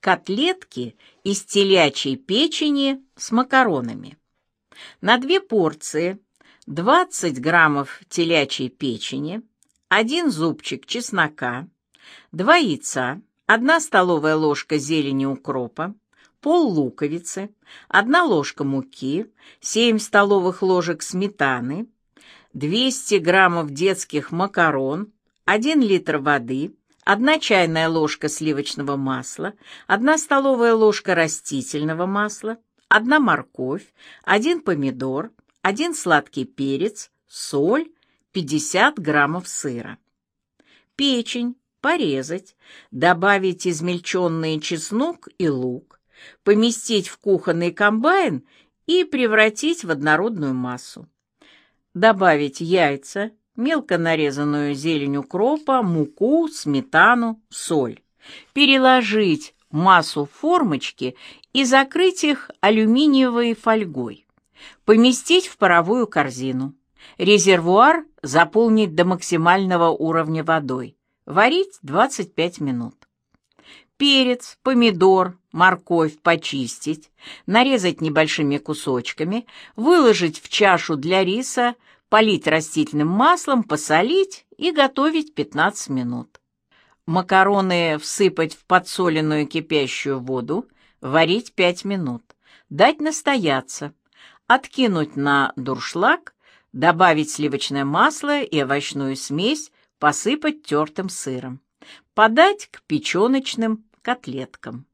котлетки из телячьей печени с макаронами. На 2 порции 20 граммов телячьей печени, 1 зубчик чеснока, 2 яйца, 1 столовая ложка зелени укропа, пол луковицы, 1 ложка муки, 7 столовых ложек сметаны, 200 граммов детских макарон, 1 литр воды, 1 чайная ложка сливочного масла, 1 столовая ложка растительного масла, 1 морковь, 1 помидор, 1 сладкий перец, соль, 50 граммов сыра. Печень порезать, добавить измельченный чеснок и лук, поместить в кухонный комбайн и превратить в однородную массу. Добавить яйца, мелко нарезанную зелень укропа, муку, сметану, соль. Переложить массу в формочки и закрыть их алюминиевой фольгой. Поместить в паровую корзину. Резервуар заполнить до максимального уровня водой. Варить 25 минут. Перец, помидор, морковь почистить, нарезать небольшими кусочками, выложить в чашу для риса, полить растительным маслом, посолить и готовить 15 минут. Макароны всыпать в подсоленную кипящую воду, варить 5 минут, дать настояться, откинуть на дуршлаг, добавить сливочное масло и овощную смесь, посыпать тертым сыром. Подать к печеночным котлеткам.